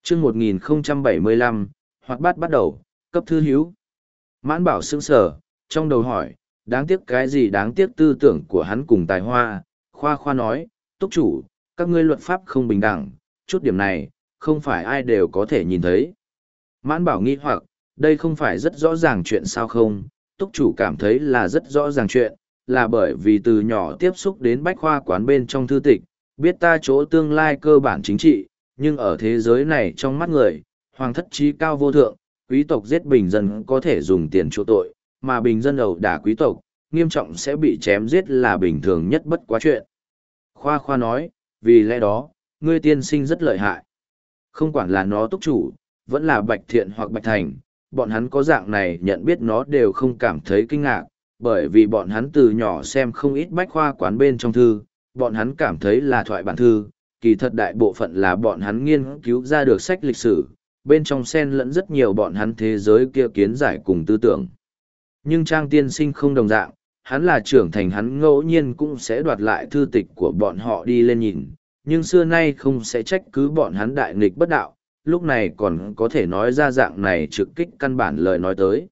chương 1075, hoạt bát bắt đầu, cấp thư hiếu. Mãn bảo sững sờ, trong đầu hỏi, đáng tiếc cái gì đáng tiếc tư tưởng của hắn cùng tài hoa. Khoa khoa nói, túc chủ, các ngươi luật pháp không bình đẳng, chút điểm này, không phải ai đều có thể nhìn thấy. Mãn bảo nghi hoặc, đây không phải rất rõ ràng chuyện sao không? Túc chủ cảm thấy là rất rõ ràng chuyện, là bởi vì từ nhỏ tiếp xúc đến bách khoa quán bên trong thư tịch, biết ta chỗ tương lai cơ bản chính trị, nhưng ở thế giới này trong mắt người, hoàng thất trí cao vô thượng, quý tộc giết bình dân có thể dùng tiền chỗ tội, mà bình dân ẩu đả quý tộc, nghiêm trọng sẽ bị chém giết là bình thường nhất bất quá chuyện. Khoa khoa nói, vì lẽ đó, ngươi tiên sinh rất lợi hại. Không quản là nó túc chủ, vẫn là Bạch Thiện hoặc Bạch Thành, bọn hắn có dạng này nhận biết nó đều không cảm thấy kinh ngạc, bởi vì bọn hắn từ nhỏ xem không ít bách khoa quán bên trong thư, bọn hắn cảm thấy là thoại bản thư, kỳ thật đại bộ phận là bọn hắn nghiên cứu ra được sách lịch sử, bên trong xen lẫn rất nhiều bọn hắn thế giới kia kiến giải cùng tư tưởng. Nhưng Trang tiên sinh không đồng dạng, hắn là trưởng thành, hắn ngẫu nhiên cũng sẽ đoạt lại thư tịch của bọn họ đi lên nhìn, nhưng xưa nay không sẽ trách cứ bọn hắn đại nghịch bất đạo, lúc này còn có thể nói ra dạng này trực kích căn bản lời nói tới.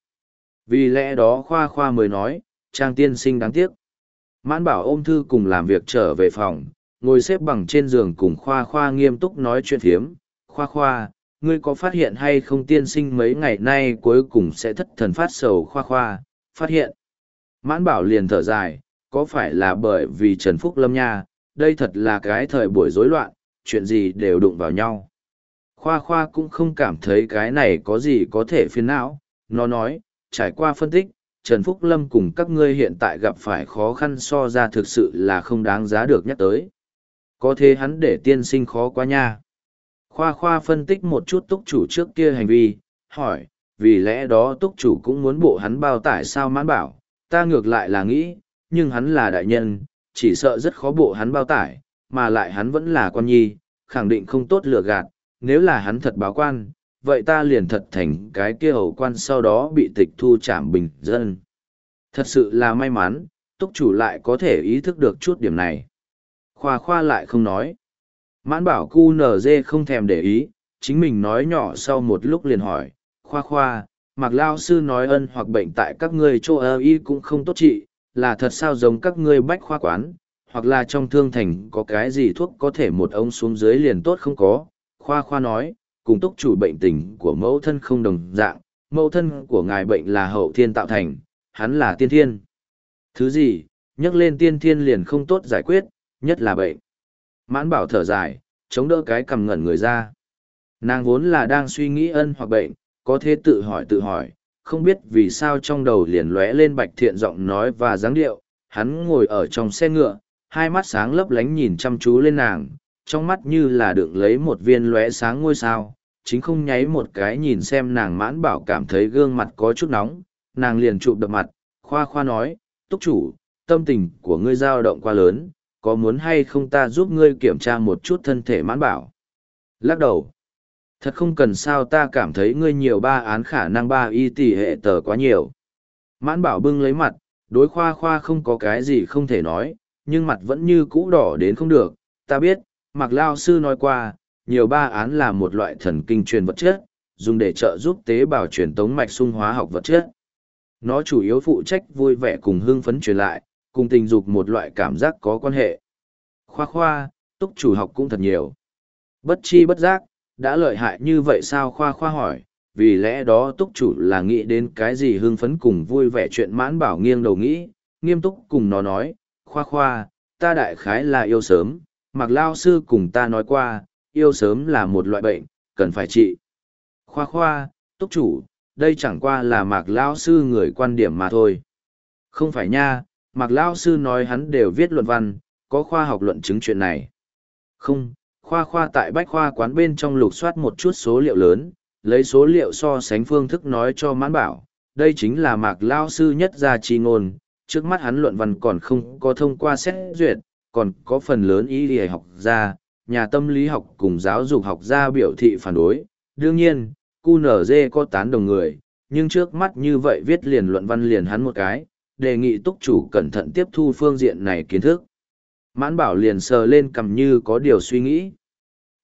Vì lẽ đó khoa khoa mới nói, Trang tiên sinh đáng tiếc. Mãn bảo ôm thư cùng làm việc trở về phòng, ngồi xếp bằng trên giường cùng khoa khoa nghiêm túc nói chuyện phiếm. Khoa khoa, ngươi có phát hiện hay không tiên sinh mấy ngày nay cuối cùng sẽ thất thần phát sầu? Khoa khoa, phát hiện. Mãn bảo liền thở dài, có phải là bởi vì Trần Phúc Lâm nha, đây thật là cái thời buổi rối loạn, chuyện gì đều đụng vào nhau. Khoa khoa cũng không cảm thấy cái này có gì có thể phiền não, nó nói, trải qua phân tích, Trần Phúc Lâm cùng các ngươi hiện tại gặp phải khó khăn so ra thực sự là không đáng giá được nhắc tới. Có thế hắn để tiên sinh khó quá nha. Khoa khoa phân tích một chút túc chủ trước kia hành vi, hỏi, vì lẽ đó túc chủ cũng muốn bộ hắn bao tải sao? Mãn bảo, ta ngược lại là nghĩ, nhưng hắn là đại nhân, chỉ sợ rất khó bộ hắn bao tải, mà lại hắn vẫn là con nhi, khẳng định không tốt lừa gạt, nếu là hắn thật báo quan, vậy ta liền thật thành cái kia hầu quan sau đó bị tịch thu trảm bình dân. Thật sự là may mắn, túc chủ lại có thể ý thức được chút điểm này. Khoa khoa lại không nói. Mãn bảo cu QNZ không thèm để ý, chính mình nói nhỏ sau một lúc liền hỏi, khoa khoa, Mạc Lao sư nói ân hoặc bệnh tại các ngươi chỗ ơ y cũng không tốt trị, là thật sao? Giống các ngươi bách khoa quán, hoặc là trong thương thành có cái gì thuốc có thể một ống xuống dưới liền tốt không có? Khoa khoa nói, cùng túc chủ bệnh tình của mẫu thân không đồng dạng, mẫu thân của ngài bệnh là hậu thiên tạo thành, hắn là tiên thiên. Thứ gì, nhắc lên tiên thiên liền không tốt giải quyết, nhất là bệnh. Mãn bảo thở dài, chống đỡ cái cằm ngẩn người ra. Nàng vốn là đang suy nghĩ ân hoặc bệnh, có thế tự hỏi, không biết vì sao trong đầu liền lóe lên Bạch Thiện giọng nói và dáng điệu. Hắn ngồi ở trong xe ngựa, hai mắt sáng lấp lánh nhìn chăm chú lên nàng, trong mắt như là đựng lấy một viên lóe sáng ngôi sao, chính không nháy một cái nhìn xem nàng. Mãn bảo cảm thấy gương mặt có chút nóng, nàng liền chụp đập mặt, khoa khoa nói, túc chủ, tâm tình của ngươi dao động quá lớn, có muốn hay không ta giúp ngươi kiểm tra một chút thân thể? Mãn bảo lắc đầu, thật không cần sao, ta cảm thấy ngươi nhiều ba án khả năng ba y tỷ hệ tờ quá nhiều. Mãn bảo bưng lấy mặt, đối khoa khoa không có cái gì không thể nói, nhưng mặt vẫn như cũ đỏ đến không được. Ta biết, Mạc Lao sư nói qua, nhiều ba án là một loại thần kinh truyền vật chất, dùng để trợ giúp tế bào truyền tống mạch sung hóa học vật chất. Nó chủ yếu phụ trách vui vẻ cùng hưng phấn truyền lại, cùng tình dục một loại cảm giác có quan hệ. Khoa khoa, túc chủ học cũng thật nhiều. Bất chi bất giác, đã lợi hại như vậy sao? Khoa khoa hỏi, vì lẽ đó túc chủ là nghĩ đến cái gì hưng phấn cùng vui vẻ chuyện? Mãn bảo nghiêng đầu nghĩ, nghiêm túc cùng nó nói, khoa khoa, ta đại khái là yêu sớm, Mạc Lao sư cùng ta nói qua, yêu sớm là một loại bệnh, cần phải trị. Khoa khoa, túc chủ, đây chẳng qua là Mạc Lao sư người quan điểm mà thôi. Không phải nha, Mạc Lao sư nói hắn đều viết luận văn, có khoa học luận chứng chuyện này. Không, khoa khoa tại bách khoa quán bên trong lục soát một chút số liệu lớn, lấy số liệu so sánh phương thức nói cho mãn bảo, đây chính là Mạc Lao sư nhất gia chi ngôn, trước mắt hắn luận văn còn không có thông qua xét duyệt, còn có phần lớn y y học gia, nhà tâm lý học cùng giáo dục học gia biểu thị phản đối. Đương nhiên, QNZ có tán đồng người, nhưng trước mắt như vậy viết liền luận văn liền hắn một cái, đề nghị túc chủ cẩn thận tiếp thu phương diện này kiến thức. Mãn bảo liền sờ lên cằm như có điều suy nghĩ.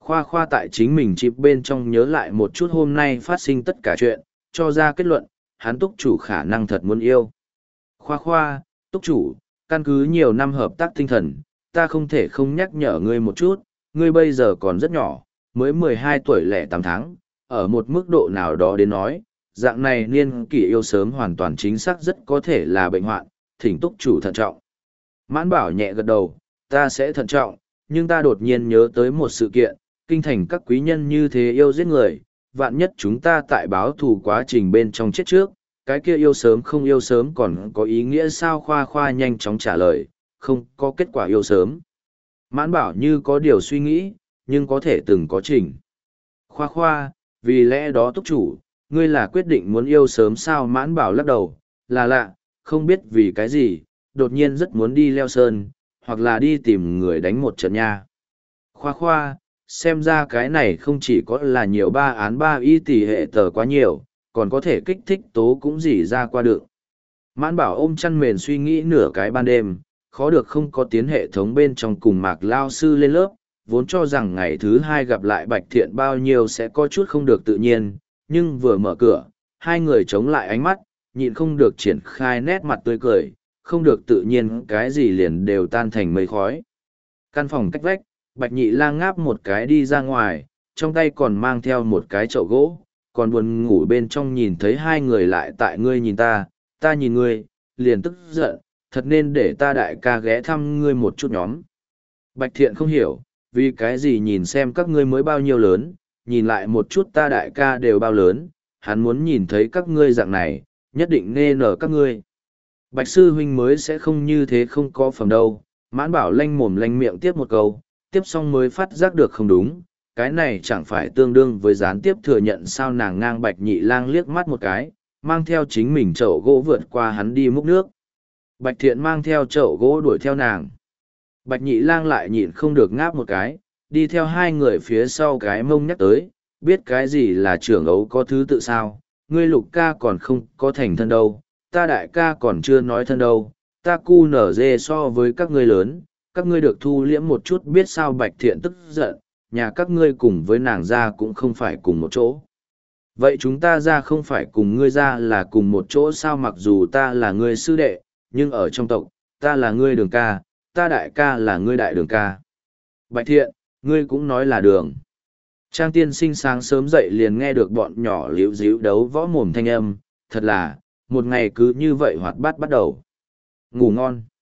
Khoa khoa tại chính mình chịp bên trong nhớ lại một chút hôm nay phát sinh tất cả chuyện, cho ra kết luận, hắn túc chủ khả năng thật muốn yêu. Khoa khoa, túc chủ, căn cứ nhiều năm hợp tác tinh thần, ta không thể không nhắc nhở ngươi một chút, ngươi bây giờ còn rất nhỏ, mới 12 tuổi lẻ 8 tháng, ở một mức độ nào đó đến nói, dạng này niên kỷ yêu sớm hoàn toàn chính xác rất có thể là bệnh hoạn, thỉnh túc chủ thận trọng. Mãn bảo nhẹ gật đầu, ta sẽ thận trọng, nhưng ta đột nhiên nhớ tới một sự kiện, kinh thành các quý nhân như thế yêu giết người, vạn nhất chúng ta tại báo thù quá trình bên trong chết trước, cái kia yêu sớm không yêu sớm còn có ý nghĩa sao? Khoa khoa nhanh chóng trả lời, không có kết quả yêu sớm. Mãn bảo như có điều suy nghĩ, nhưng có thể từng có trình. Khoa khoa, vì lẽ đó túc chủ, ngươi là quyết định muốn yêu sớm sao? Mãn bảo lắc đầu, là lạ, không biết vì cái gì, đột nhiên rất muốn đi leo sơn, hoặc là đi tìm người đánh một trận nha. Khoa khoa, xem ra cái này không chỉ có là nhiều ba án ba y tỷ hệ tờ quá nhiều, còn có thể kích thích tố cũng dỉ ra qua được. Mãn bảo ôm chăn mền suy nghĩ nửa cái ban đêm, khó được không có tiến hệ thống bên trong cùng Mạc lao sư lên lớp, vốn cho rằng ngày thứ hai gặp lại Bạch Thiện bao nhiêu sẽ có chút không được tự nhiên, nhưng vừa mở cửa, hai người chống lại ánh mắt, nhịn không được triển khai nét mặt tươi cười, không được tự nhiên cái gì liền đều tan thành mây khói. Căn phòng cách vách, Bạch Nhị Lang ngáp một cái đi ra ngoài, trong tay còn mang theo một cái chậu gỗ, còn buồn ngủ bên trong nhìn thấy hai người lại tại ngươi nhìn ta nhìn ngươi, liền tức giận, thật nên để ta đại ca ghé thăm ngươi một chút nhóm. Bạch Thiện không hiểu, vì cái gì nhìn xem các ngươi mới bao nhiêu lớn, nhìn lại một chút ta đại ca đều bao lớn, hắn muốn nhìn thấy các ngươi dạng này, nhất định nên nở các ngươi. Bạch sư huynh mới sẽ không như thế không có phẩm đâu, Mãn bảo lanh mồm lanh miệng tiếp một câu, tiếp xong mới phát giác được không đúng, cái này chẳng phải tương đương với gián tiếp thừa nhận sao? Nàng ngang Bạch Nhị Lang liếc mắt một cái, mang theo chính mình chậu gỗ vượt qua hắn đi múc nước. Bạch Thiện mang theo chậu gỗ đuổi theo nàng. Bạch Nhị Lang lại nhịn không được ngáp một cái, đi theo hai người phía sau cái mông nhắc tới, biết cái gì là trưởng ấu có thứ tự sao? Ngươi Lục ca còn không có thành thân đâu, ta đại ca còn chưa nói thân đâu, ta cu nở dê so với các ngươi lớn, các ngươi được thu liễm một chút biết sao? Bạch Thiện tức giận, nhà các ngươi cùng với nàng ra cũng không phải cùng một chỗ. Vậy chúng ta ra không phải cùng ngươi ra là cùng một chỗ sao? Mặc dù ta là ngươi sư đệ, nhưng ở trong tộc, ta là ngươi Đường ca, ta đại ca là ngươi đại Đường ca. Bạch Thiện, ngươi cũng nói là Đường. Trang tiên sinh sáng sớm dậy liền nghe được bọn nhỏ líu díu đấu võ mồm thanh âm, thật là, một ngày cứ như vậy hoạt bát bắt đầu. Ngủ ngon.